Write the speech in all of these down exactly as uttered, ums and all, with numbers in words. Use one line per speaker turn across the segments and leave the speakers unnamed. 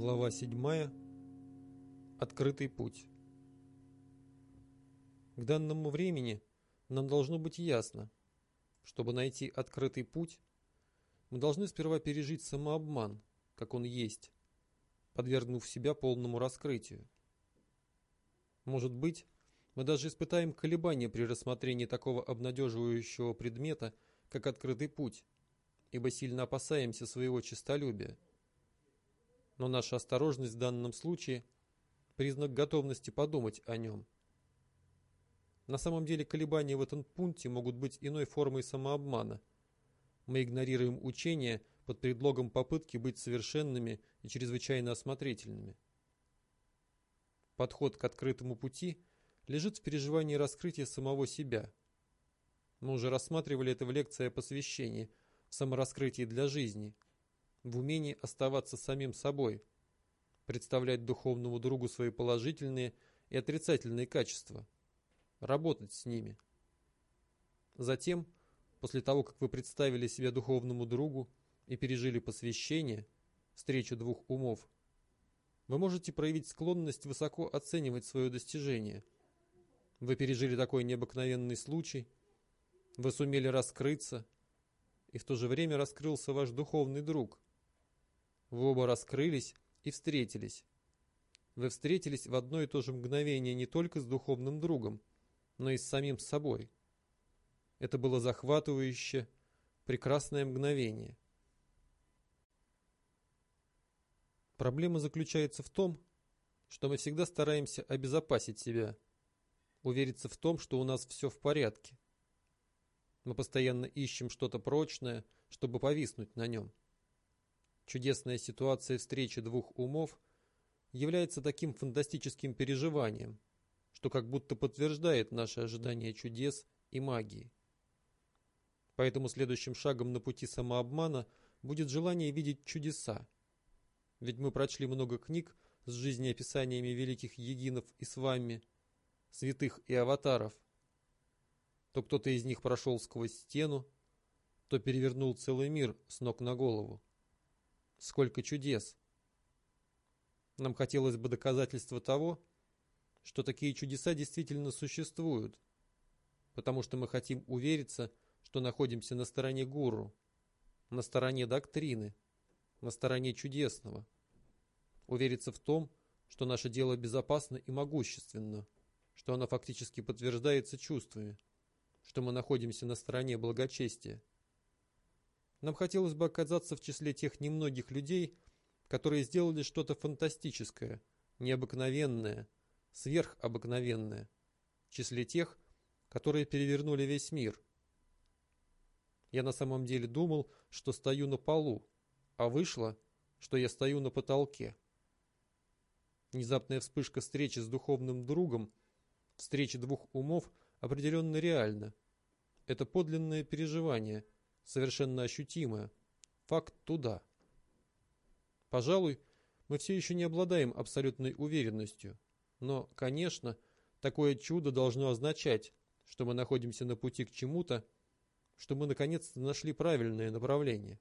Глава седьмая. Открытый путь. К данному времени нам должно быть ясно, чтобы найти открытый путь, мы должны сперва пережить самообман, как он есть, подвергнув себя полному раскрытию. Может быть, мы даже испытаем колебания при рассмотрении такого обнадеживающего предмета, как открытый путь, ибо сильно опасаемся своего честолюбия. Но наша осторожность в данном случае – признак готовности подумать о нем. На самом деле колебания в этом пункте могут быть иной формой самообмана. Мы игнорируем учение под предлогом попытки быть совершенными и чрезвычайно осмотрительными. Подход к открытому пути лежит в переживании раскрытия самого себя. Мы уже рассматривали это в лекции о посвящении, в самораскрытии для жизни, в умении оставаться самим собой, представлять духовному другу свои положительные и отрицательные качества, работать с ними. Затем, после того, как вы представили себя духовному другу и пережили посвящение, встречу двух умов, вы можете проявить склонность высоко оценивать свое достижение. Вы пережили такой необыкновенный случай, вы сумели раскрыться, и в то же время раскрылся ваш духовный друг. Вы оба раскрылись и встретились. Вы встретились в одно и то же мгновение не только с духовным другом, но и с самим собой. Это было захватывающее, прекрасное мгновение. Проблема заключается в том, что мы всегда стараемся обезопасить себя, увериться в том, что у нас все в порядке. Мы постоянно ищем что-то прочное, чтобы повиснуть на нем. Чудесная ситуация встречи двух умов является таким фантастическим переживанием, что как будто подтверждает наши ожидания чудес и магии. Поэтому следующим шагом на пути самообмана будет желание видеть чудеса. Ведь мы прочли много книг с жизнеописаниями великих йогинов и свами, святых и аватаров. То кто-то из них прошел сквозь стену, то перевернул целый мир с ног на голову. Сколько чудес! Нам хотелось бы доказательства того, что такие чудеса действительно существуют, потому что мы хотим увериться, что находимся на стороне гуру, на стороне доктрины, на стороне чудесного. Увериться в том, что наше дело безопасно и могущественно, что оно фактически подтверждается чувствами, что мы находимся на стороне благочестия. Нам хотелось бы оказаться в числе тех немногих людей, которые сделали что-то фантастическое, необыкновенное, сверхобыкновенное, в числе тех, которые перевернули весь мир. Я на самом деле думал, что стою на полу, а вышло, что я стою на потолке. Внезапная вспышка встречи с духовным другом, встреча двух умов определенно реальна. Это подлинное переживание, совершенно ощутимое, факт туда. Пожалуй, мы все еще не обладаем абсолютной уверенностью, но, конечно, такое чудо должно означать, что мы находимся на пути к чему-то, что мы наконец-то нашли правильное направление.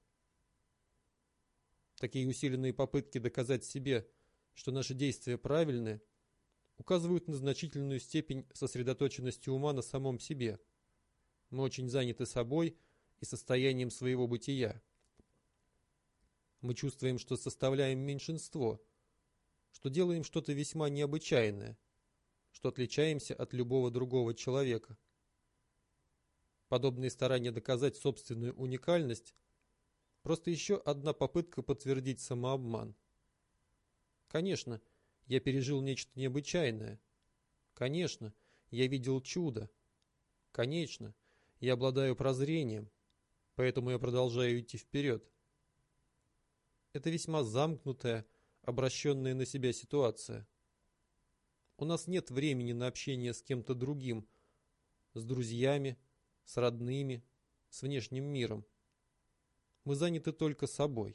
Такие усиленные попытки доказать себе, что наши действия правильны, указывают на значительную степень сосредоточенности ума на самом себе. Мы очень заняты собой и состоянием своего бытия. Мы чувствуем, что составляем меньшинство, что делаем что-то весьма необычайное, что отличаемся от любого другого человека. Подобные старания доказать собственную уникальность – просто еще одна попытка подтвердить самообман. Конечно, я пережил нечто необычайное. Конечно, я видел чудо. Конечно, я обладаю прозрением, поэтому я продолжаю идти вперед. Это весьма замкнутая, обращенная на себя ситуация. У нас нет времени на общение с кем-то другим, с друзьями, с родными, с внешним миром. Мы заняты только собой.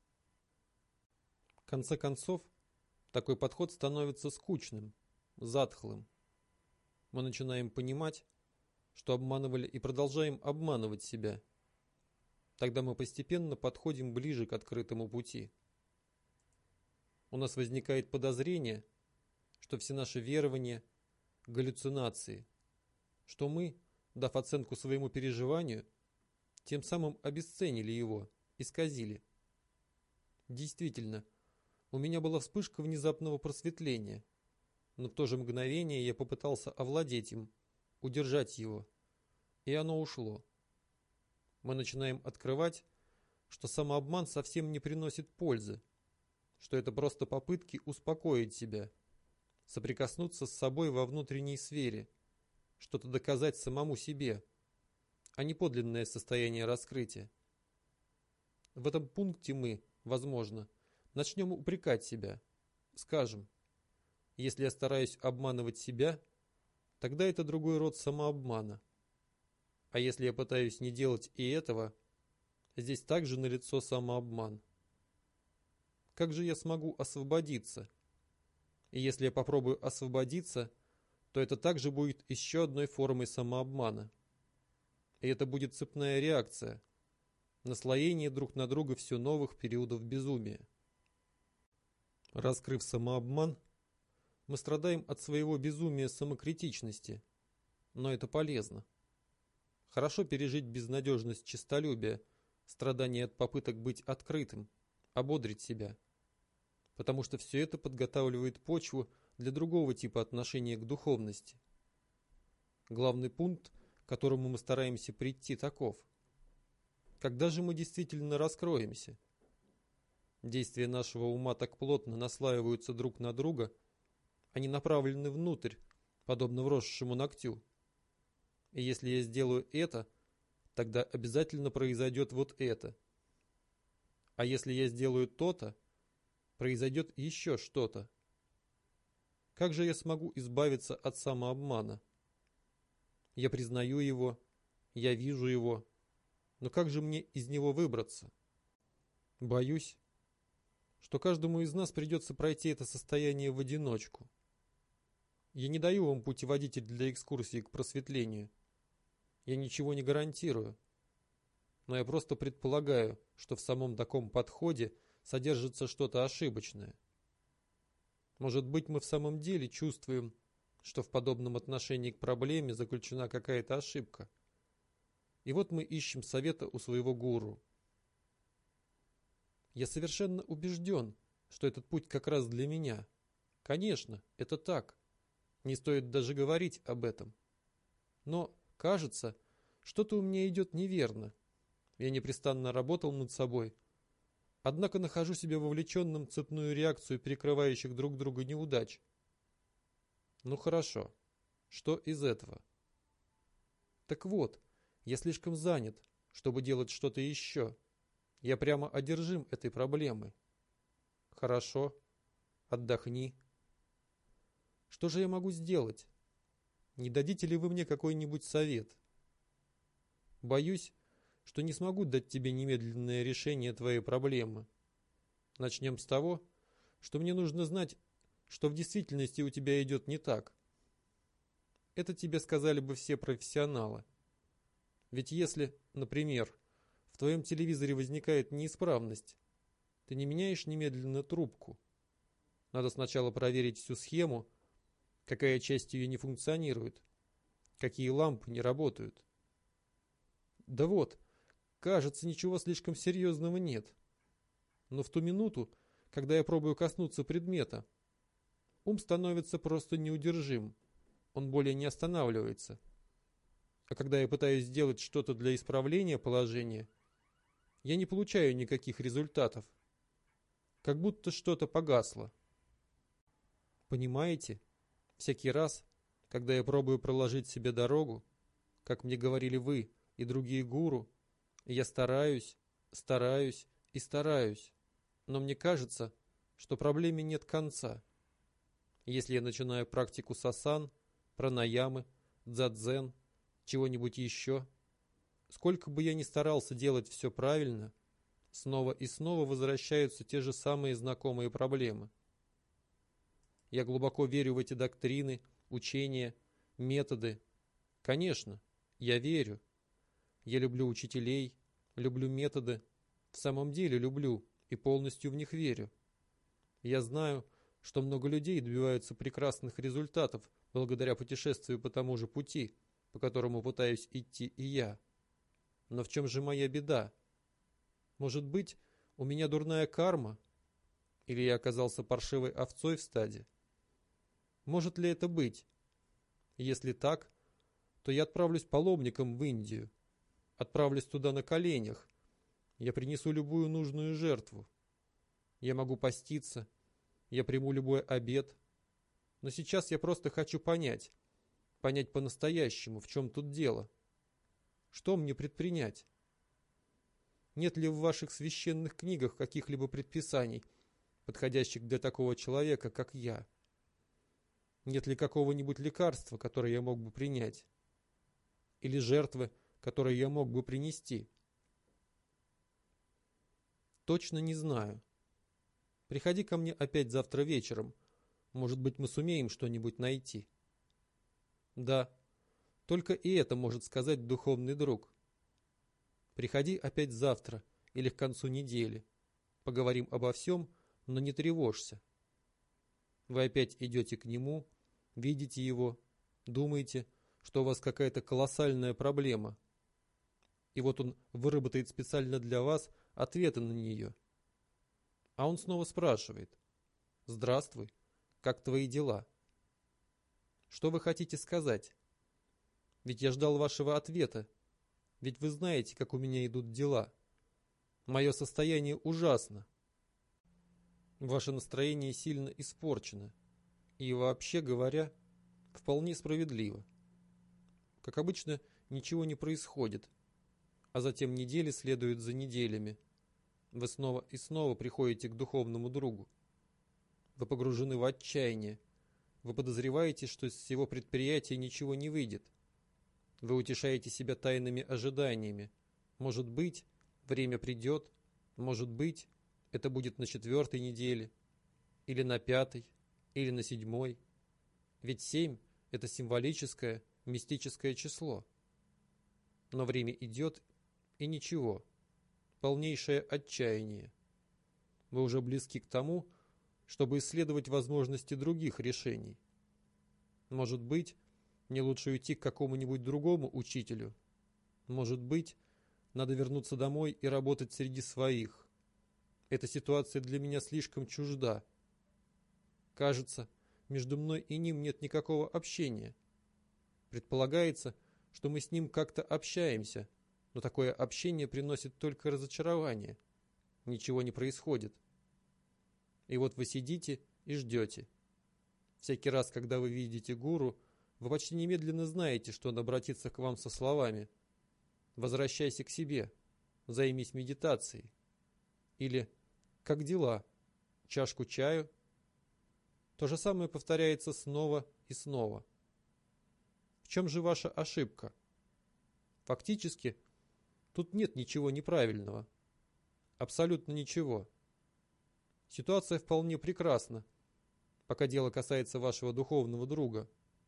В конце концов, такой подход становится скучным, затхлым. Мы начинаем понимать, что обманывали и продолжаем обманывать себя. Тогда мы постепенно подходим ближе к открытому пути. у нас возникает подозрение, что все наши верования – галлюцинации, что мы, дав оценку своему переживанию, тем самым обесценили его, исказили. Действительно, у меня была вспышка внезапного просветления, но в то же мгновение я попытался овладеть им, удержать его, и оно ушло. Мы начинаем открывать, что самообман совсем не приносит пользы, что это просто попытки успокоить себя, соприкоснуться с собой во внутренней сфере, что-то доказать самому себе, а не подлинное состояние раскрытия. В этом пункте мы, возможно, начнем упрекать себя, скажем: если я стараюсь обманывать себя, тогда это другой род самообмана. А если я пытаюсь не делать и этого, здесь также налицо самообман. Как же я смогу освободиться? И если я попробую освободиться, то это также будет еще одной формой самообмана. И это будет цепная реакция, наслоение друг на друга все новых периодов безумия. Раскрыв самообман, мы страдаем от своего безумия самокритичности, но это полезно. Хорошо пережить безнадежность честолюбия, страдание от попыток быть открытым, ободрить себя, потому что все это подготавливает почву для другого типа отношения к духовности. Главный пункт, к которому мы стараемся прийти, таков: когда же мы действительно раскроемся? Действия нашего ума так плотно наслаиваются друг на друга, они направлены внутрь, подобно вросшему ногтю. И если я сделаю это, тогда обязательно произойдет вот это. А если я сделаю то-то, произойдет еще что-то. Как же я смогу избавиться от самообмана? Я признаю его, я вижу его, но как же мне из него выбраться? Боюсь, что каждому из нас придется пройти это состояние в одиночку. Я не даю вам путеводитель для экскурсии к просветлению. Я ничего не гарантирую. Но я просто предполагаю, что в самом таком подходе содержится что-то ошибочное. Может быть, мы в самом деле чувствуем, что в подобном отношении к проблеме заключена какая-то ошибка. И вот мы ищем совета у своего гуру. Я совершенно убежден, что этот путь как раз для меня. Конечно, это так. Не стоит даже говорить об этом. Но, кажется, что-то у меня идет неверно. Я непрестанно работал над собой. Однако нахожу себя вовлеченным в цепную реакцию перекрывающих друг друга неудач. Ну хорошо. Что из этого? Так вот, я слишком занят, чтобы делать что-то еще. Я прямо одержим этой проблемой. Хорошо. Отдохни. Что же я могу сделать? Не дадите ли вы мне какой-нибудь совет? Боюсь, что не смогу дать тебе немедленное решение твоей проблемы. Начнем с того, что мне нужно знать, что в действительности у тебя идет не так. Это тебе сказали бы все профессионалы. Ведь если, например, в твоем телевизоре возникает неисправность, ты не меняешь немедленно трубку. Надо сначала проверить всю схему, какая часть ее не функционирует, какие лампы не работают. Да вот, кажется, ничего слишком серьезного нет. Но в ту минуту, когда я пробую коснуться предмета, ум становится просто неудержим, он более не останавливается. А когда я пытаюсь сделать что-то для исправления положения, я не получаю никаких результатов. Как будто что-то погасло. Понимаете? Всякий раз, когда я пробую проложить себе дорогу, как мне говорили вы и другие гуру, я стараюсь, стараюсь и стараюсь, но мне кажется, что проблеме нет конца. Если я начинаю практику сасан, пранаямы, дзадзен, чего-нибудь еще, сколько бы я ни старался делать все правильно, снова и снова возвращаются те же самые знакомые проблемы. Я глубоко верю в эти доктрины, учения, методы. Конечно, я верю. Я люблю учителей, люблю методы. В самом деле люблю и полностью в них верю. Я знаю, что много людей добиваются прекрасных результатов благодаря путешествию по тому же пути, по которому пытаюсь идти и я. Но в чем же моя беда? Может быть, у меня дурная карма? Или я оказался паршивой овцой в стаде? Может ли это быть? Если так, то я отправлюсь паломником в Индию. Отправлюсь туда на коленях. Я принесу любую нужную жертву. Я могу поститься. Я приму любой обет. Но сейчас я просто хочу понять. Понять по-настоящему, в чем тут дело. Что мне предпринять? Нет ли в ваших священных книгах каких-либо предписаний, подходящих для такого человека, как я? Нет ли какого-нибудь лекарства, которое я мог бы принять? Или жертвы, которые я мог бы принести? Точно не знаю. Приходи ко мне опять завтра вечером. Может быть, мы сумеем что-нибудь найти. Да, только и это может сказать духовный друг. Приходи опять завтра или к концу недели. Поговорим обо всем, но не тревожься. Вы опять идете к нему, видите его, думаете, что у вас какая-то колоссальная проблема. И вот он выработает специально для вас ответы на нее. А он снова спрашивает: «Здравствуй, как твои дела?» Что вы хотите сказать? Ведь я ждал вашего ответа. Ведь вы знаете, как у меня идут дела. Мое состояние ужасно. Ваше настроение сильно испорчено. И вообще говоря, вполне справедливо. Как обычно, ничего не происходит. А затем недели следуют за неделями. Вы снова и снова приходите к духовному другу. Вы погружены в отчаяние. Вы подозреваете, что из всего предприятия ничего не выйдет. Вы утешаете себя тайными ожиданиями. Может быть, время придет. Может быть, это будет на четвертой неделе. Или на пятой. Или на седьмой. Ведь семь – это символическое, мистическое число. Но время идет, и ничего. Полнейшее отчаяние. Вы уже близки к тому, чтобы исследовать возможности других решений. Может быть, мне лучше уйти к какому-нибудь другому учителю. Может быть, надо вернуться домой и работать среди своих. Эта ситуация для меня слишком чужда. Кажется, между мной и ним нет никакого общения. Предполагается, что мы с ним как-то общаемся, но такое общение приносит только разочарование. Ничего не происходит. И вот вы сидите и ждете. Всякий раз, когда вы видите гуру, вы почти немедленно знаете, что он обратится к вам со словами: «Возвращайся к себе, займись медитацией». Или «Как дела? Чашку чаю?» То же самое повторяется снова и снова. В чем же ваша ошибка? Фактически, тут нет ничего неправильного. Абсолютно ничего. Ситуация вполне прекрасна, пока дело касается вашего духовного друга.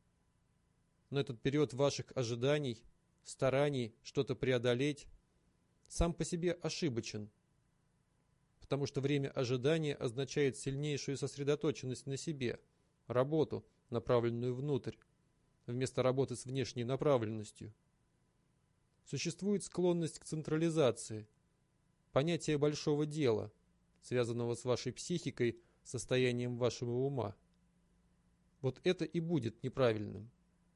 Но этот период ваших ожиданий, стараний что-то преодолеть, сам по себе ошибочен, потому что время ожидания означает сильнейшую сосредоточенность на себе, работу, направленную внутрь, вместо работы с внешней направленностью. Существует склонность к централизации, понятие большого дела, связанного с вашей психикой, состоянием вашего ума. Вот это и будет неправильным.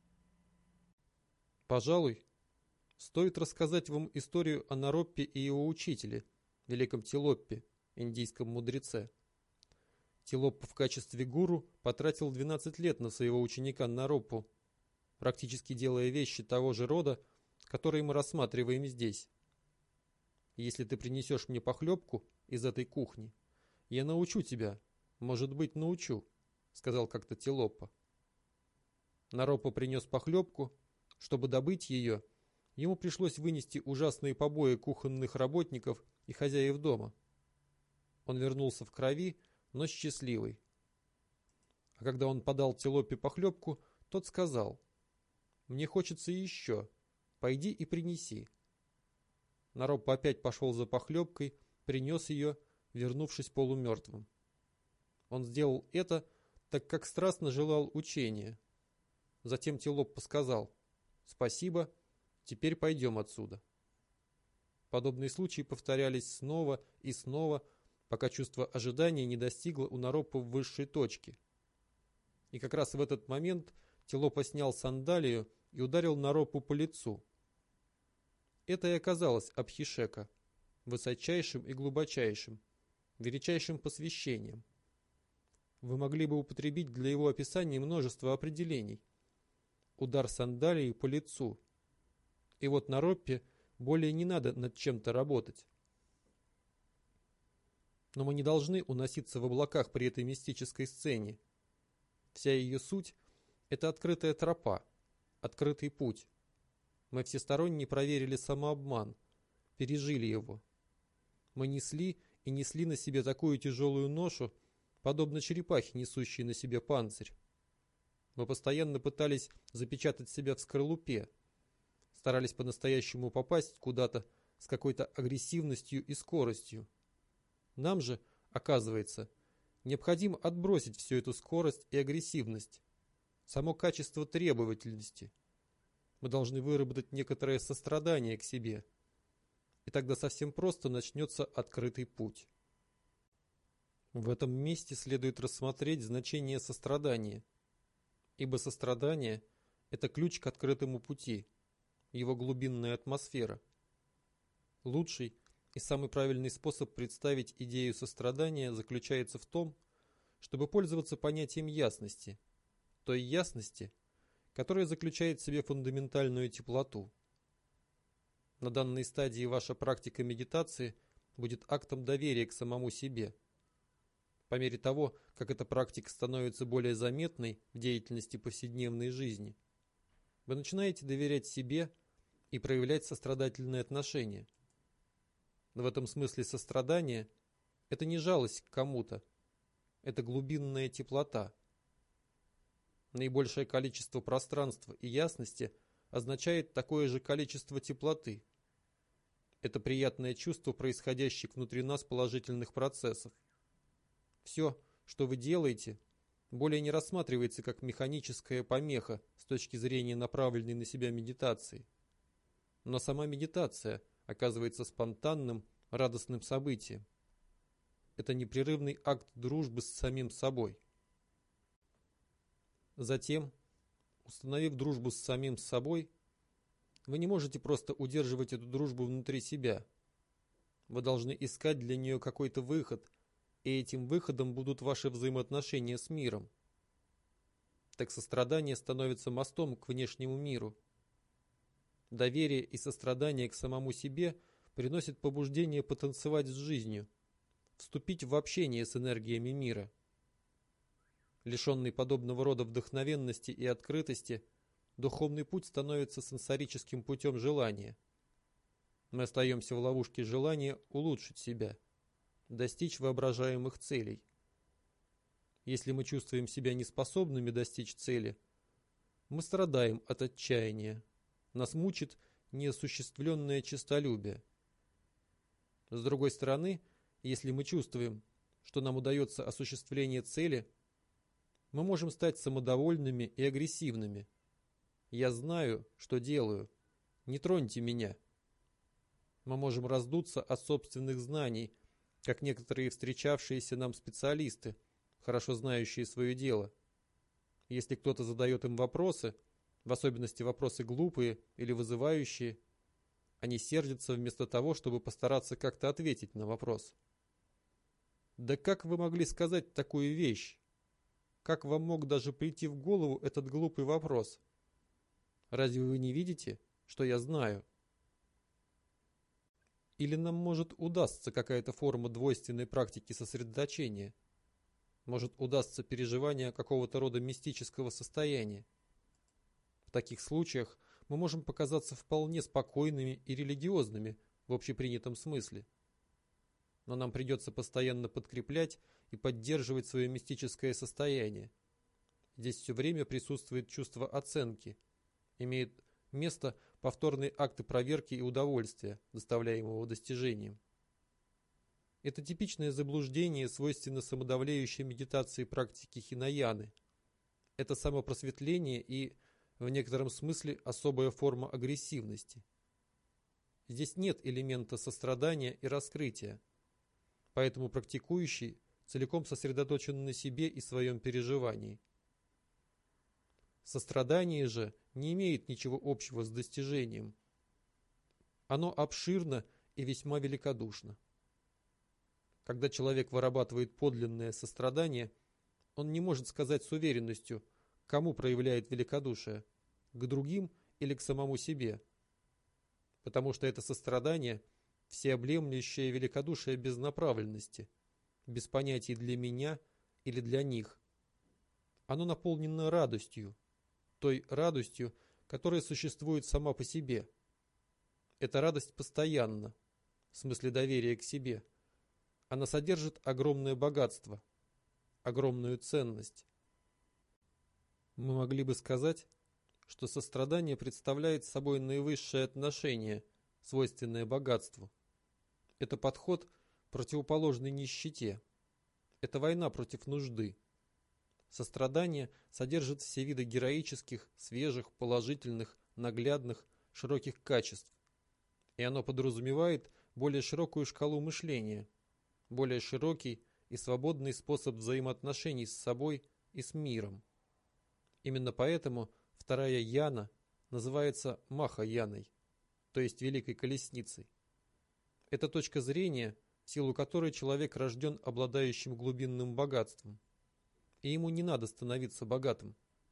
Пожалуй, стоит рассказать вам историю о Нароппе и его учителе, великом Тилоппе, индийском мудреце. Тилоппа в качестве гуру потратил двенадцать лет на своего ученика Нароппу, практически делая вещи того же рода, которые мы рассматриваем здесь. Если ты принесешь мне похлебку из этой кухни, я научу тебя, может быть, научу, сказал как-то Тилоппа. Нароппа принес похлебку. Чтобы добыть ее, ему пришлось вынести ужасные побои кухонных работников и хозяев дома. Он вернулся в крови, но счастливый. А когда он подал Тилоппе похлебку, тот сказал: «Мне хочется еще. Пойди и принеси». Нароппа опять пошел за похлебкой, принес ее, вернувшись полумертвым. Он сделал это, так как страстно желал учения. Затем Телоппа сказал: «Спасибо, теперь пойдем отсюда». Подобные случаи повторялись снова и снова, пока чувство ожидания не достигло у Нароппа высшей точки. И как раз в этот момент Телоппа снял сандалию и ударил Нароппу по лицу. Это и оказалось Абхишека, высочайшим и глубочайшим, величайшим посвящением. Вы могли бы употребить для его описания множество определений. Удар сандалией по лицу. И вот Нароппе более не надо над чем-то работать. Но мы не должны уноситься в облаках при этой мистической сцене. Вся ее суть – это открытая тропа, открытый путь. Мы всесторонне проверили самообман, пережили его. Мы несли и несли на себе такую тяжелую ношу, подобно черепахе, несущей на себе панцирь. Мы постоянно пытались запечатать себя в скорлупе, старались по-настоящему попасть куда-то с какой-то агрессивностью и скоростью. Нам же, оказывается, необходимо отбросить всю эту скорость и агрессивность, само качество требовательности. Мы должны выработать некоторое сострадание к себе, и тогда совсем просто начнется открытый путь. В этом месте следует рассмотреть значение сострадания, ибо сострадание – это ключ к открытому пути, его глубинная атмосфера. Лучший и самый правильный способ представить идею сострадания заключается в том, чтобы пользоваться понятием ясности, той ясности, которая заключает в себе фундаментальную теплоту. На данной стадии ваша практика медитации будет актом доверия к самому себе. По мере того, как эта практика становится более заметной в деятельности повседневной жизни, вы начинаете доверять себе и проявлять сострадательное отношение. В этом смысле сострадание – это не жалость к кому-то, это глубинная теплота. Наибольшее количество пространства и ясности означает такое же количество теплоты. Это приятное чувство происходящих внутри нас положительных процессов. Все, что вы делаете, более не рассматривается как механическая помеха с точки зрения направленной на себя медитации. Но сама медитация оказывается спонтанным, радостным событием. Это непрерывный акт дружбы с самим собой. Затем, установив дружбу с самим собой, вы не можете просто удерживать эту дружбу внутри себя. Вы должны искать для нее какой-то выход, и этим выходом будут ваши взаимоотношения с миром. Так сострадание становится мостом к внешнему миру. Доверие и сострадание к самому себе приносит побуждение потанцевать с жизнью, вступить в общение с энергиями мира. Лишенный подобного рода вдохновенности и открытости, духовный путь становится сенсорическим путем желания. Мы остаемся в ловушке желания улучшить себя, достичь воображаемых целей. Если мы чувствуем себя неспособными достичь цели, мы страдаем от отчаяния, нас мучит неосуществленное честолюбие. С другой стороны, если мы чувствуем, что нам удается осуществление цели, мы можем стать самодовольными и агрессивными. Я знаю, что делаю. Не троньте меня. Мы можем раздуться от собственных знаний, как некоторые встречавшиеся нам специалисты, хорошо знающие свое дело. Если кто-то задает им вопросы, в особенности вопросы глупые или вызывающие, они сердятся вместо того, чтобы постараться как-то ответить на вопрос. Да как вы могли сказать такую вещь? Как вам мог даже прийти в голову этот глупый вопрос? Разве вы не видите, что я знаю? Или нам может удастся какая-то форма двойственной практики сосредоточения? Может удастся переживание какого-то рода мистического состояния? В таких случаях мы можем показаться вполне спокойными и религиозными в общепринятом смысле. Но нам придется постоянно подкреплять и поддерживать свое мистическое состояние. Здесь все время присутствует чувство оценки, имеют место повторные акты проверки и удовольствия, доставляемого достижением. Это типичное заблуждение, свойственно самодовлеющей медитации практики хинаяны. Это самопросветление и, в некотором смысле, особая форма агрессивности. Здесь нет элемента сострадания и раскрытия, поэтому практикующий целиком сосредоточен на себе и своем переживании. Сострадание же не имеет ничего общего с достижением. Оно обширно и весьма великодушно. Когда человек вырабатывает подлинное сострадание, он не может сказать с уверенностью, кому проявляет великодушие, к другим или к самому себе, потому что это сострадание – всеобъемлющее великодушие без направленности, без понятий «для меня» или «для них». Оно наполнено радостью, той радостью, которая существует сама по себе. Эта радость постоянна, в смысле доверия к себе. Она содержит огромное богатство, огромную ценность. Мы могли бы сказать, что сострадание представляет собой наивысшее отношение, свойственное богатству. Это подход, противоположный нищете. Это война против нужды. Сострадание содержит все виды героических, свежих, положительных, наглядных, широких качеств. И оно подразумевает более широкую шкалу мышления, более широкий и свободный способ взаимоотношений с собой и с миром. Именно поэтому вторая яна называется Маха-яной, то есть Великой Колесницей. Это точка зрения, в силу которой человек рожден обладающим глубинным богатством, и ему не надо становиться богатым.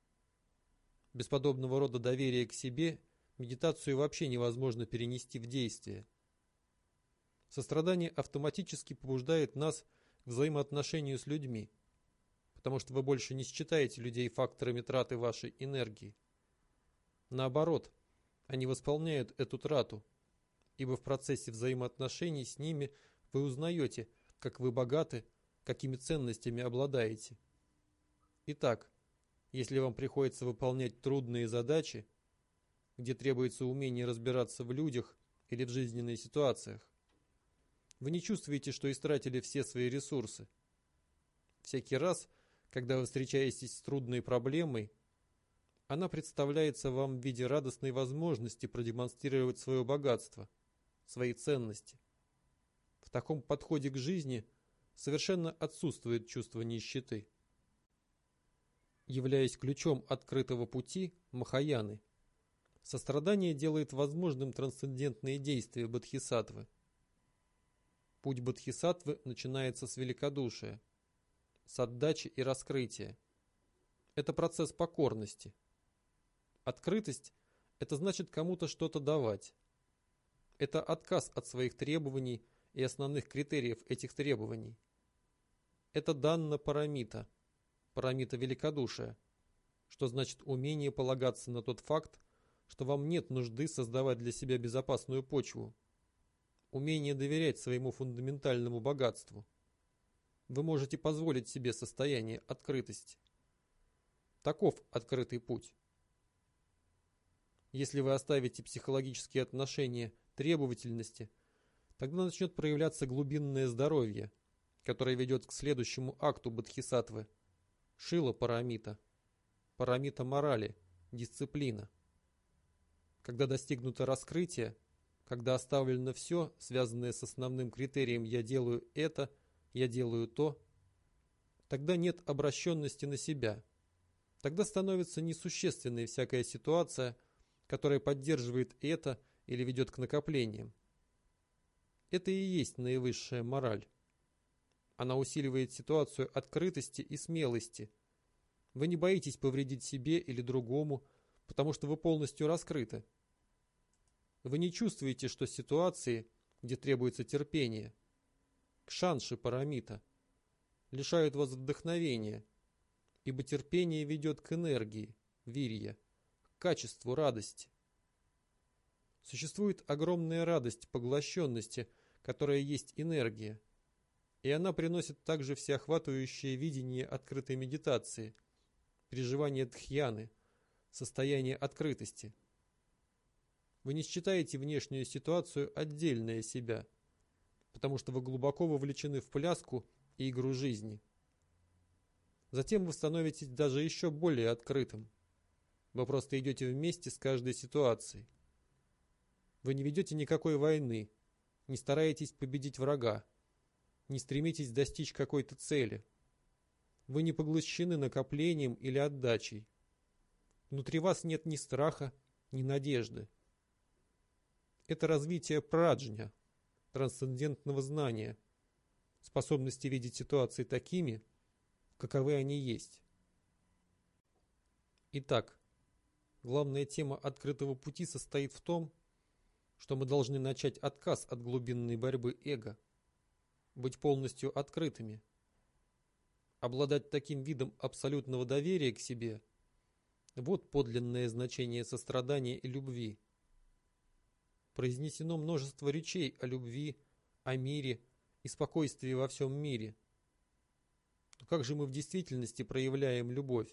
Без подобного рода доверия к себе медитацию вообще невозможно перенести в действие. Сострадание автоматически побуждает нас к взаимоотношению с людьми, потому что вы больше не считаете людей факторами траты вашей энергии. Наоборот, они восполняют эту трату, ибо в процессе взаимоотношений с ними вы узнаете, как вы богаты, какими ценностями обладаете. Итак, если вам приходится выполнять трудные задачи, где требуется умение разбираться в людях или в жизненных ситуациях, вы не чувствуете, что истратили все свои ресурсы. Всякий раз, когда вы встречаетесь с трудной проблемой, она представляется вам в виде радостной возможности продемонстрировать свое богатство, свои ценности. В таком подходе к жизни совершенно отсутствует чувство нищеты. Являясь ключом открытого пути Махаяны, сострадание делает возможным трансцендентные действия бодхисаттвы. Путь бодхисаттвы начинается с великодушия, с отдачи и раскрытия. Это процесс покорности. Открытость – это значит кому-то что-то давать. Это отказ от своих требований и основных критериев этих требований. Это данна парамита, парамита великодушия, что значит умение полагаться на тот факт, что вам нет нужды создавать для себя безопасную почву. Умение доверять своему фундаментальному богатству. Вы можете позволить себе состояние открытости. Таков открытый путь. Если вы оставите психологические отношения требовательности, тогда начнет проявляться глубинное здоровье, которое ведет к следующему акту бодхисаттвы – шила-парамита, парамита морали, дисциплина. Когда достигнуто раскрытие, когда оставлено все, связанное с основным критерием «я делаю это», «я делаю то», тогда нет обращенности на себя. Тогда становится несущественной всякая ситуация, которая поддерживает это или ведет к накоплениям. Это и есть наивысшая мораль. Она усиливает ситуацию открытости и смелости. Вы не боитесь повредить себе или другому, потому что вы полностью раскрыты. Вы не чувствуете, что ситуации, где требуется терпение, кшанши парамита, лишают вас вдохновения, ибо терпение ведет к энергии, вирья, к качеству радости. Существует огромная радость поглощенности, которая есть энергия, и она приносит также всеохватывающее видение открытой медитации, переживание дхьяны, состояние открытости. Вы не считаете внешнюю ситуацию отдельной от себя. потому что вы глубоко вовлечены в пляску и игру жизни. Затем вы становитесь даже еще более открытым. Вы просто идете вместе с каждой ситуацией. Вы не ведете никакой войны, не стараетесь победить врага, не стремитесь достичь какой-то цели. Вы не поглощены накоплением или отдачей. Внутри вас нет ни страха, ни надежды. Это развитие праджня, трансцендентного знания, способности видеть ситуации такими, каковы они есть. Итак, главная тема открытого пути состоит в том, что мы должны начать отказ от глубинной борьбы эго, быть полностью открытыми. Обладать таким видом абсолютного доверия к себе – вот подлинное значение сострадания и любви. Произнесено множество речей о любви, о мире и спокойствии во всем мире. Но как же мы в действительности проявляем любовь?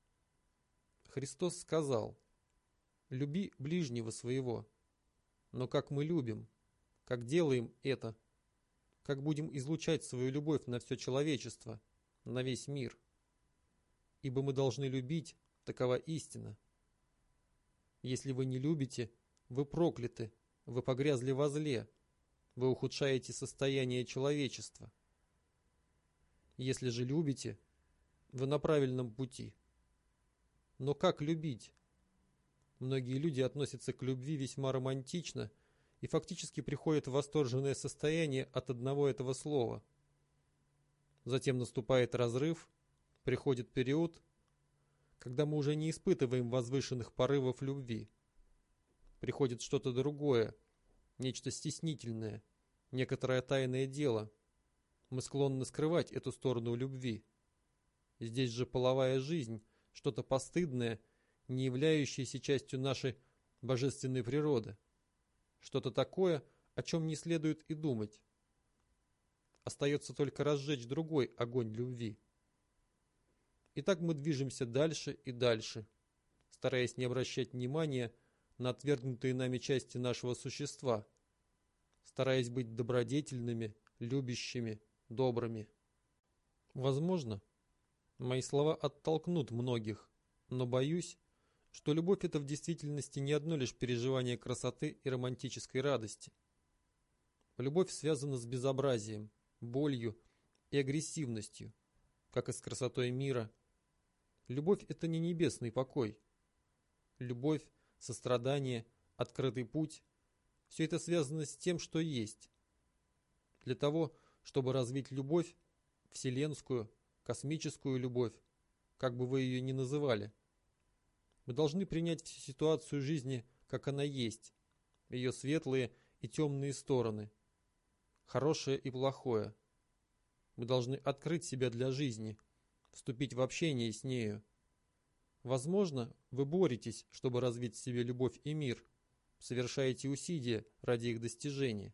Христос сказал: «Люби ближнего своего». Но как мы любим, как делаем это, как будем излучать свою любовь на все человечество, на весь мир? Ибо мы должны любить, такова истина. Если вы не любите, вы прокляты, вы погрязли во зле, вы ухудшаете состояние человечества. Если же любите, вы на правильном пути. Но как любить? Многие люди относятся к любви весьма романтично и фактически приходят в восторженное состояние от одного этого слова. Затем наступает разрыв, приходит период, когда мы уже не испытываем возвышенных порывов любви. Приходит что-то другое, нечто стеснительное, некоторое тайное дело. Мы склонны скрывать эту сторону любви. Здесь же половая жизнь, что-то постыдное, не являющееся частью нашей божественной природы. Что-то такое, о чем не следует и думать. Остается только разжечь другой огонь любви. И так мы движемся дальше и дальше, стараясь не обращать внимания на отвергнутые нами части нашего существа, стараясь быть добродетельными, любящими, добрыми. Возможно, мои слова оттолкнут многих, но боюсь, что любовь – это в действительности не одно лишь переживание красоты и романтической радости. Любовь связана с безобразием, болью и агрессивностью, как и с красотой мира. Любовь – это не небесный покой. Любовь, сострадание, открытый путь – все это связано с тем, что есть. Для того, чтобы развить любовь, вселенскую, космическую любовь, как бы вы ее ни называли, мы должны принять всю ситуацию жизни, как она есть, ее светлые и темные стороны, хорошее и плохое. Мы должны открыть себя для жизни, вступить в общение с нею. Возможно, вы боретесь, чтобы развить в себе любовь и мир, совершаете усилия ради их достижения.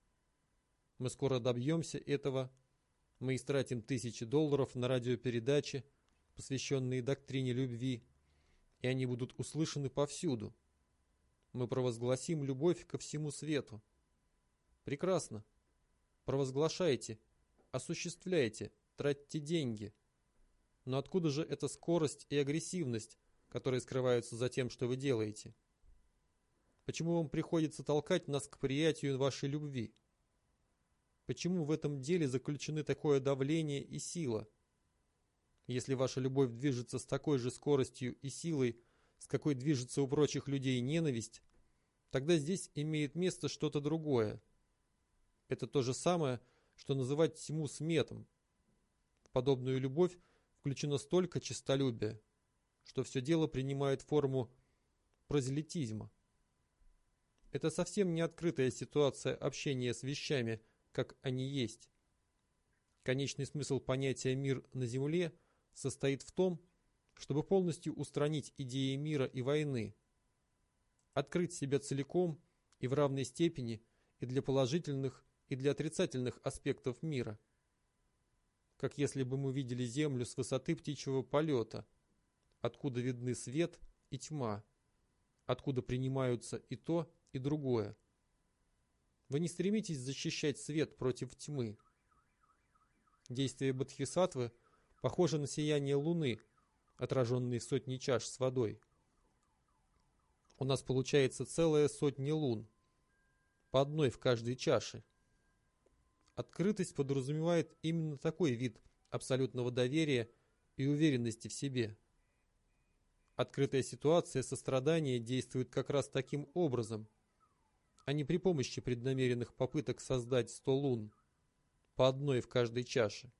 Мы скоро добьемся этого, мы истратим тысячи долларов на радиопередачи, посвященные доктрине любви, и они будут услышаны повсюду. Мы провозгласим любовь ко всему свету. Прекрасно. Провозглашайте, осуществляйте, тратьте деньги. Но откуда же эта скорость и агрессивность, которые скрываются за тем, что вы делаете? Почему вам приходится толкать нас к приятию вашей любви? Почему в этом деле заключены такое давление и сила? Если ваша любовь движется с такой же скоростью и силой, с какой движется у прочих людей ненависть, тогда здесь имеет место что-то другое. Это то же самое, что называть тьму сметом. В подобную любовь включено столько честолюбия, что все дело принимает форму прозелитизма. Это совсем не открытая ситуация общения с вещами, как они есть. Конечный смысл понятия «мир на земле» состоит в том, чтобы полностью устранить идеи мира и войны, открыть себя целиком и в равной степени и для положительных, и для отрицательных аспектов мира. Как если бы мы видели Землю с высоты птичьего полета, откуда видны свет и тьма, откуда принимаются и то, и другое. Вы не стремитесь защищать свет против тьмы. Действие бодхисаттвы похоже на сияние луны, отраженной в сотни чаш с водой. У нас получается целая сотня лун, по одной в каждой чаше. Открытость подразумевает именно такой вид абсолютного доверия и уверенности в себе. Открытая ситуация сострадания действует как раз таким образом, а не при помощи преднамеренных попыток создать сто лун, по одной в каждой чаше.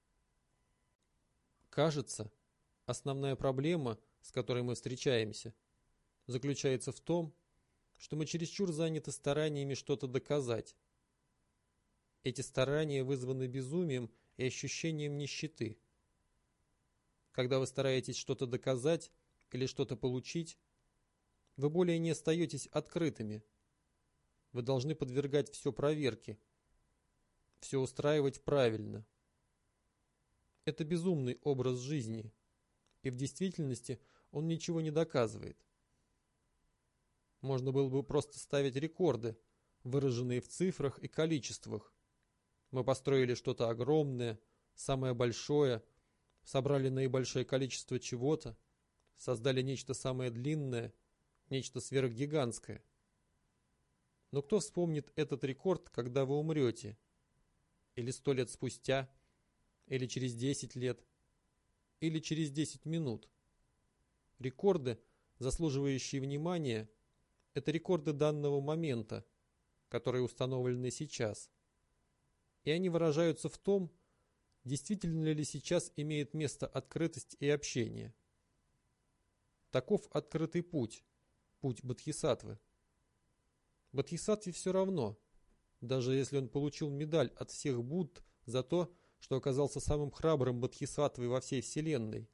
Кажется, основная проблема, с которой мы встречаемся, заключается в том, что мы чересчур заняты стараниями что-то доказать. Эти старания вызваны безумием и ощущением нищеты. Когда вы стараетесь что-то доказать или что-то получить, вы более не остаетесь открытыми. Вы должны подвергать все проверке, все устраивать правильно. Это безумный образ жизни, и в действительности он ничего не доказывает. Можно было бы просто ставить рекорды, выраженные в цифрах и количествах. Мы построили что-то огромное, самое большое, собрали наибольшее количество чего-то, создали нечто самое длинное, нечто сверхгигантское. Но кто вспомнит этот рекорд, когда вы умрете? Или сто лет спустя? Или через десять лет? Или через десять минут? Рекорды, заслуживающие внимания, это рекорды данного момента, которые установлены сейчас. И они выражаются в том, действительно ли сейчас имеет место открытость и общение. Таков открытый путь, путь бодхисаттвы. Бодхисаттве все равно, даже если он получил медаль от всех Будд за то, что оказался самым храбрым бодхисаттвой во всей Вселенной.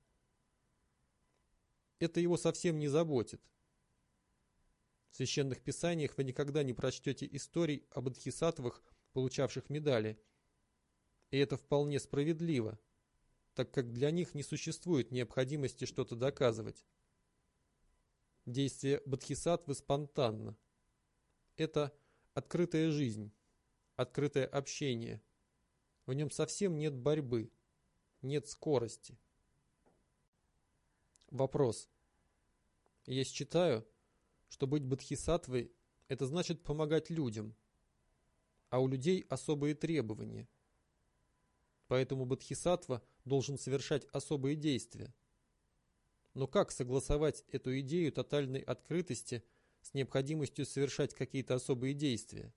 Это его совсем не заботит. В священных писаниях вы никогда не прочтете историй о бодхисаттвах, получавших медали. И это вполне справедливо, так как для них не существует необходимости что-то доказывать. Действие бодхисаттвы спонтанно. Это открытая жизнь, открытое общение. В нем совсем нет борьбы, нет скорости. Вопрос. Я считаю, что быть бодхисаттвой – это значит помогать людям, а у людей особые требования. Поэтому бодхисаттва должен совершать особые действия. Но как согласовать эту идею тотальной открытости с необходимостью совершать какие-то особые действия?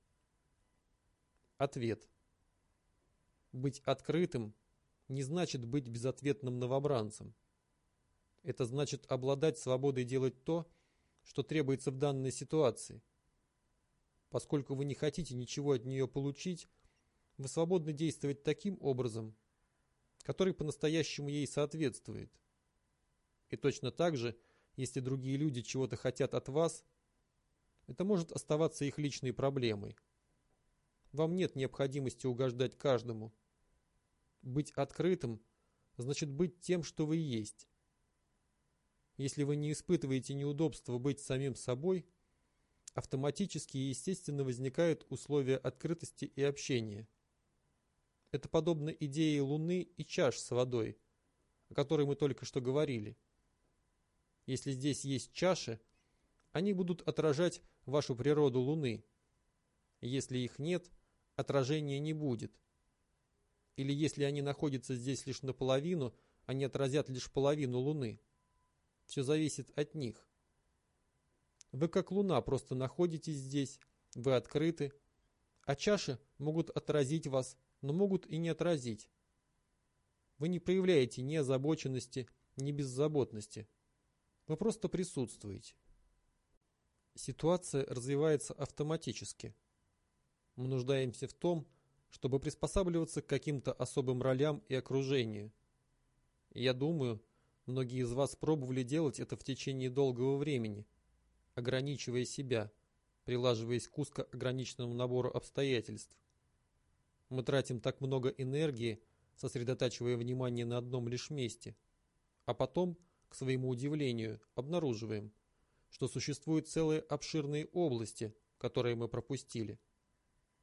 Ответ. Быть открытым не значит быть безответным новобранцем. Это значит обладать свободой делать то, что требуется в данной ситуации. Поскольку вы не хотите ничего от нее получить, вы свободны действовать таким образом, который по-настоящему ей соответствует. И точно так же, если другие люди чего-то хотят от вас, это может оставаться их личной проблемой. Вам нет необходимости угождать каждому. Быть открытым значит быть тем, что вы есть. Если вы не испытываете неудобства быть самим собой, автоматически и естественно возникают условия открытости и общения. Это подобно идее Луны и чаш с водой, о которой мы только что говорили. Если здесь есть чаши, они будут отражать вашу природу Луны. Если их нет, отражения не будет. Или если они находятся здесь лишь наполовину, они отразят лишь половину Луны. Все зависит от них. Вы как Луна просто находитесь здесь, вы открыты, а чаши могут отразить вас, но могут и не отразить. Вы не проявляете ни озабоченности, ни беззаботности. Вы просто присутствуете. Ситуация развивается автоматически. Мы нуждаемся в том, чтобы приспосабливаться к каким-то особым ролям и окружению. И я думаю, многие из вас пробовали делать это в течение долгого времени, ограничивая себя, прилаживаясь к узко ограниченному набору обстоятельств. Мы тратим так много энергии, сосредотачивая внимание на одном лишь месте, а потом, к своему удивлению, обнаруживаем, что существуют целые обширные области, которые мы пропустили.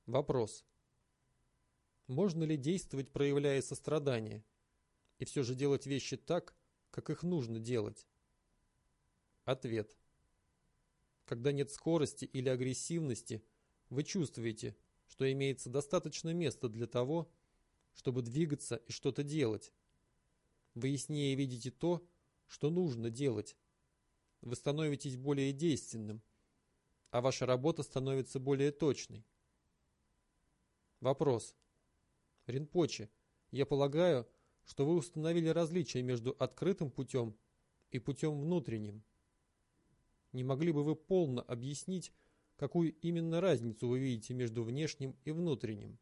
Вопрос. Можно ли действовать, проявляя сострадание, и все же делать вещи так, как их нужно делать? Ответ. Когда нет скорости или агрессивности, вы чувствуете, что имеется достаточно места для того, чтобы двигаться и что-то делать. Вы яснее видите то, что нужно делать. Вы становитесь более действенным, а ваша работа становится более точной. Вопрос. Ринпоче, я полагаю, что вы установили различие между открытым путем и путем внутренним. Не могли бы вы полно объяснить, какую именно разницу вы видите между внешним и внутренним?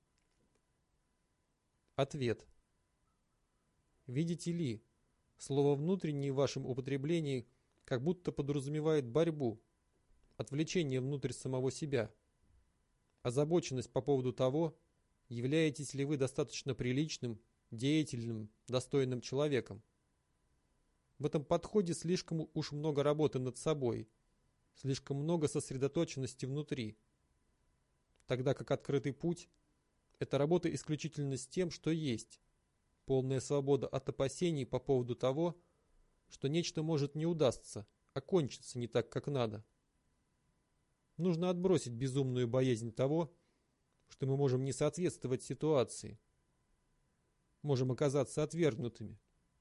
Ответ. Видите ли, слово «внутренний» в вашем употреблении как будто подразумевает борьбу, отвлечение внутрь самого себя, озабоченность по поводу того, являетесь ли вы достаточно приличным, деятельным, достойным человеком. В этом подходе слишком уж много работы над собой, слишком много сосредоточенности внутри. Тогда как открытый путь – это работа исключительно с тем, что есть, полная свобода от опасений по поводу того, что нечто может не удастся, а кончиться не так, как надо. Нужно отбросить безумную боязнь того, что мы можем не соответствовать ситуации, можем оказаться отвергнутыми.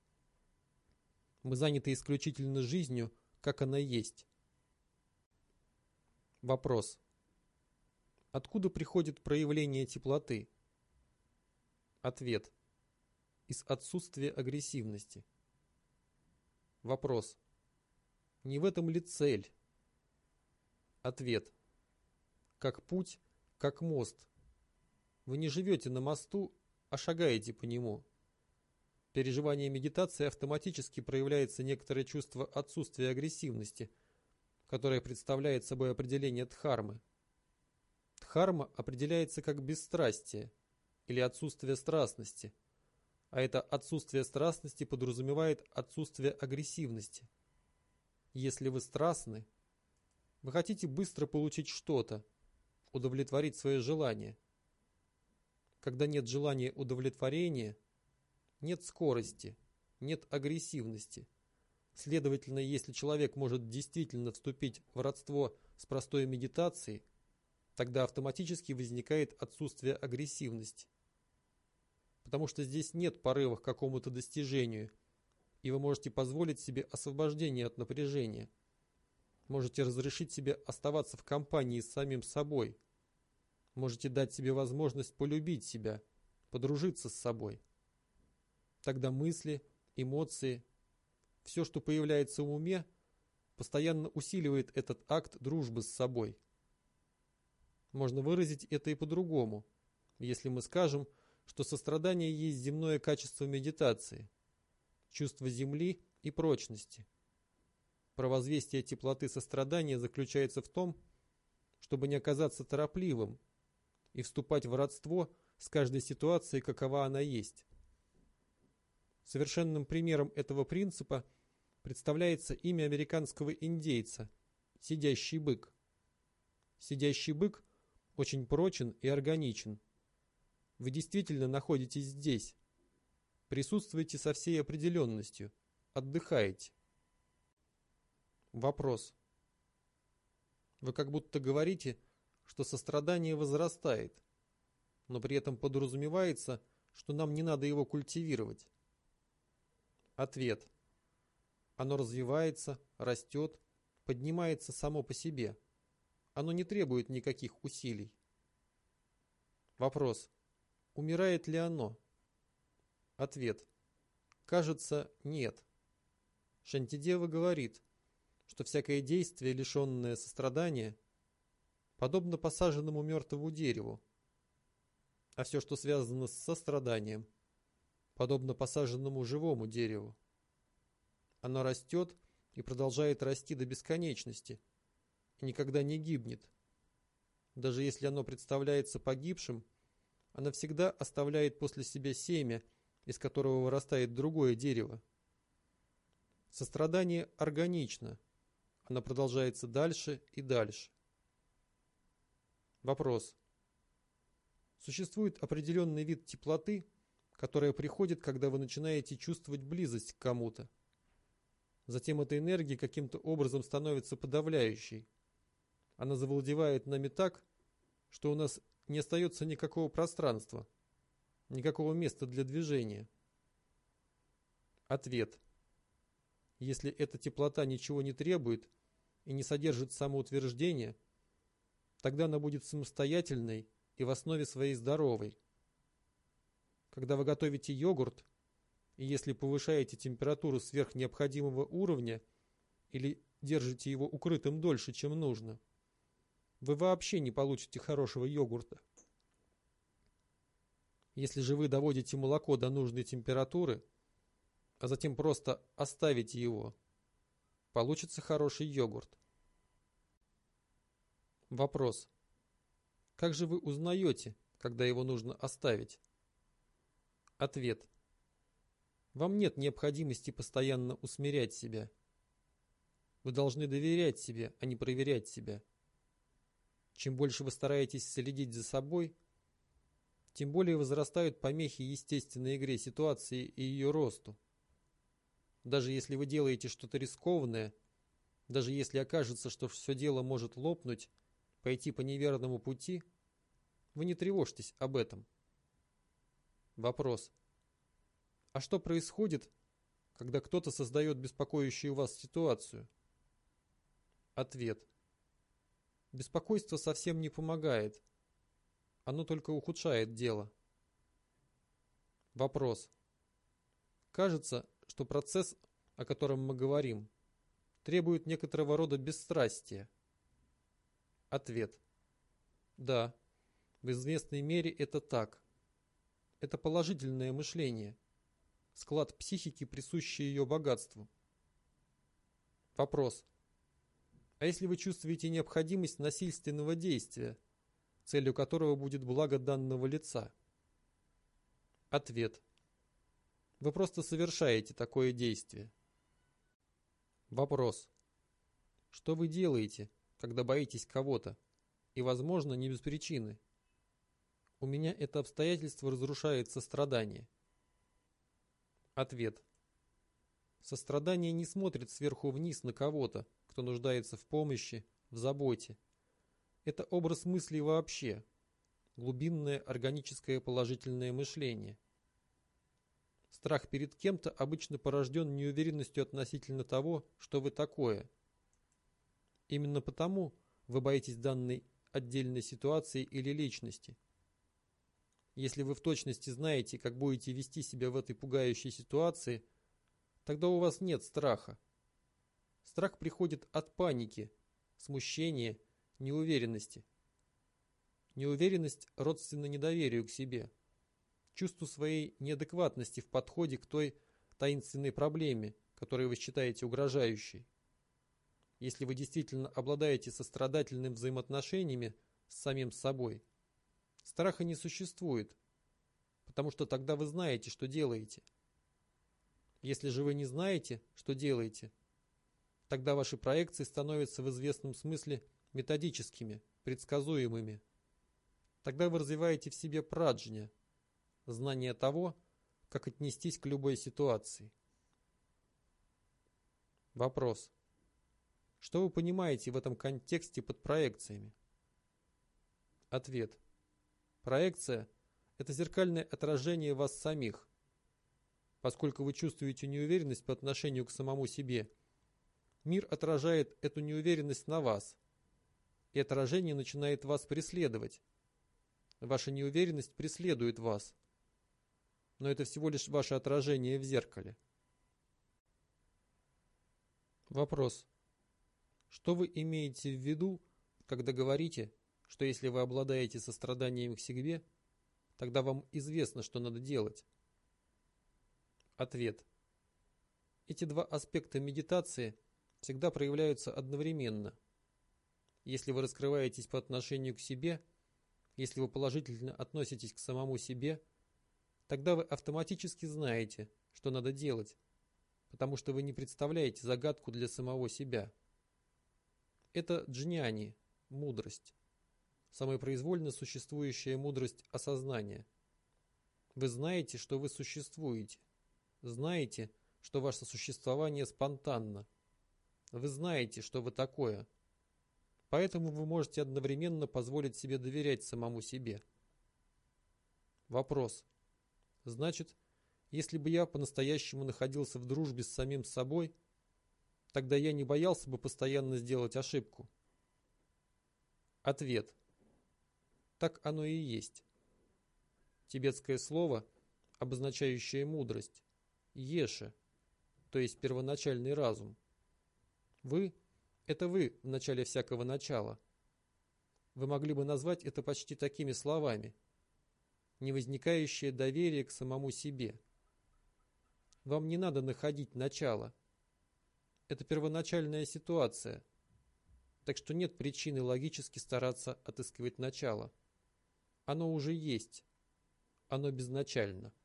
Мы заняты исключительно жизнью, как она есть. Вопрос. Откуда приходит проявление теплоты? Ответ. Из отсутствия агрессивности. Вопрос. Не в этом ли цель? Ответ. Как путь, как мост. Вы не живете на мосту, а шагаете по нему. В переживании медитации автоматически проявляется некоторое чувство отсутствия агрессивности, которое представляет собой определение дхармы. Дхарма определяется как бесстрастие или отсутствие страстности, а это отсутствие страстности подразумевает отсутствие агрессивности. Если вы страстны, вы хотите быстро получить что-то, удовлетворить свое желание. Когда нет желания удовлетворения, нет скорости, нет агрессивности. Следовательно, если человек может действительно вступить в родство с простой медитацией, тогда автоматически возникает отсутствие агрессивности. Потому что здесь нет порыва к какому-то достижению, и вы можете позволить себе освобождение от напряжения. Можете разрешить себе оставаться в компании с самим собой. Можете дать себе возможность полюбить себя, подружиться с собой. Тогда мысли, эмоции, все, что появляется в уме, постоянно усиливает этот акт дружбы с собой. Можно выразить это и по-другому, если мы скажем, что сострадание есть земное качество медитации, чувство земли и прочности. Провозвестие теплоты сострадания заключается в том, чтобы не оказаться торопливым и вступать в родство с каждой ситуацией, какова она есть. Совершенным примером этого принципа представляется имя американского индейца – сидящий бык. Сидящий бык очень прочен и органичен. Вы действительно находитесь здесь, присутствуете со всей определенностью, отдыхаете. Вопрос. Вы как будто говорите, что сострадание возрастает, но при этом подразумевается, что нам не надо его культивировать. Ответ. Оно развивается, растет, поднимается само по себе. Оно не требует никаких усилий. Вопрос. Умирает ли оно? Ответ. Кажется, нет. Шантидева говорит, что всякое действие, лишенное сострадания, подобно посаженному мертвому дереву, а все, что связано с состраданием, подобно посаженному живому дереву. Оно растет и продолжает расти до бесконечности, и никогда не гибнет. Даже если оно представляется погибшим, оно всегда оставляет после себя семя, из которого вырастает другое дерево. Сострадание органично, оно продолжается дальше и дальше. Вопрос. Существует определенный вид теплоты, которая приходит, когда вы начинаете чувствовать близость к кому-то. Затем эта энергия каким-то образом становится подавляющей. Она завладевает нами так, что у нас не остается никакого пространства, никакого места для движения. Ответ. Если эта теплота ничего не требует и не содержит самоутверждения, тогда она будет самостоятельной и в основе своей здоровой. Когда вы готовите йогурт, и если повышаете температуру сверх необходимого уровня или держите его укрытым дольше, чем нужно, вы вообще не получите хорошего йогурта. Если же вы доводите молоко до нужной температуры, а затем просто оставите его, получится хороший йогурт. Вопрос. Как же вы узнаете, когда его нужно оставить? Ответ. Вам нет необходимости постоянно усмирять себя. Вы должны доверять себе, а не проверять себя. Чем больше вы стараетесь следить за собой, тем более возрастают помехи естественной игре ситуации и ее росту. Даже если вы делаете что-то рискованное, даже если окажется, что все дело может лопнуть, пойти по неверному пути, вы не тревожьтесь об этом. Вопрос. А что происходит, когда кто-то создает беспокоящую вас ситуацию? Ответ. Беспокойство совсем не помогает. Оно только ухудшает дело. Вопрос. Кажется, что процесс, о котором мы говорим, требует некоторого рода бесстрастия. Ответ. Да, в известной мере это так. Это положительное мышление, склад психики, присущий ее богатству. Вопрос. А если вы чувствуете необходимость насильственного действия, целью которого будет благо данного лица? Ответ. Вы просто совершаете такое действие. Вопрос. Что вы делаете, когда боитесь кого-то, и, возможно, не без причины? У меня это обстоятельство разрушает сострадание. Ответ. Сострадание не смотрит сверху вниз на кого-то, кто нуждается в помощи, в заботе. Это образ мысли вообще, глубинное органическое положительное мышление. Страх перед кем-то обычно порожден неуверенностью относительно того, что вы такое. Именно потому вы боитесь данной отдельной ситуации или личности. Если вы в точности знаете, как будете вести себя в этой пугающей ситуации, тогда у вас нет страха. Страх приходит от паники, смущения, неуверенности. Неуверенность родственна недоверию к себе, чувству своей неадекватности в подходе к той таинственной проблеме, которую вы считаете угрожающей. Если вы действительно обладаете сострадательными взаимоотношениями с самим собой, страха не существует, потому что тогда вы знаете, что делаете. Если же вы не знаете, что делаете, тогда ваши проекции становятся в известном смысле методическими, предсказуемыми. Тогда вы развиваете в себе праджня, знание того, как отнестись к любой ситуации. Вопрос. Что вы понимаете в этом контексте под проекциями? Ответ. Проекция – это зеркальное отражение вас самих. Поскольку вы чувствуете неуверенность по отношению к самому себе, мир отражает эту неуверенность на вас, и отражение начинает вас преследовать. Ваша неуверенность преследует вас, но это всего лишь ваше отражение в зеркале. Вопрос. Что вы имеете в виду, когда говорите, что если вы обладаете состраданием к себе, тогда вам известно, что надо делать? Ответ. Эти два аспекта медитации всегда проявляются одновременно. Если вы раскрываетесь по отношению к себе, если вы положительно относитесь к самому себе, тогда вы автоматически знаете, что надо делать, потому что вы не представляете загадку для самого себя. Это джняни, мудрость. самопроизвольно существующая мудрость осознания. Вы знаете, что вы существуете. Знаете, что ваше существование спонтанно. Вы знаете, что вы такое. Поэтому вы можете одновременно позволить себе доверять самому себе. Вопрос. Значит, если бы я по-настоящему находился в дружбе с самим собой, тогда я не боялся бы постоянно сделать ошибку? Ответ. Так оно и есть. Тибетское слово, обозначающее мудрость, еше, то есть первоначальный разум. Вы – это вы в начале всякого начала. Вы могли бы назвать это почти такими словами: невозникающее доверие к самому себе. Вам не надо находить начало. Это первоначальная ситуация, так что нет причины логически стараться отыскивать начало. Оно уже есть. Оно безначально.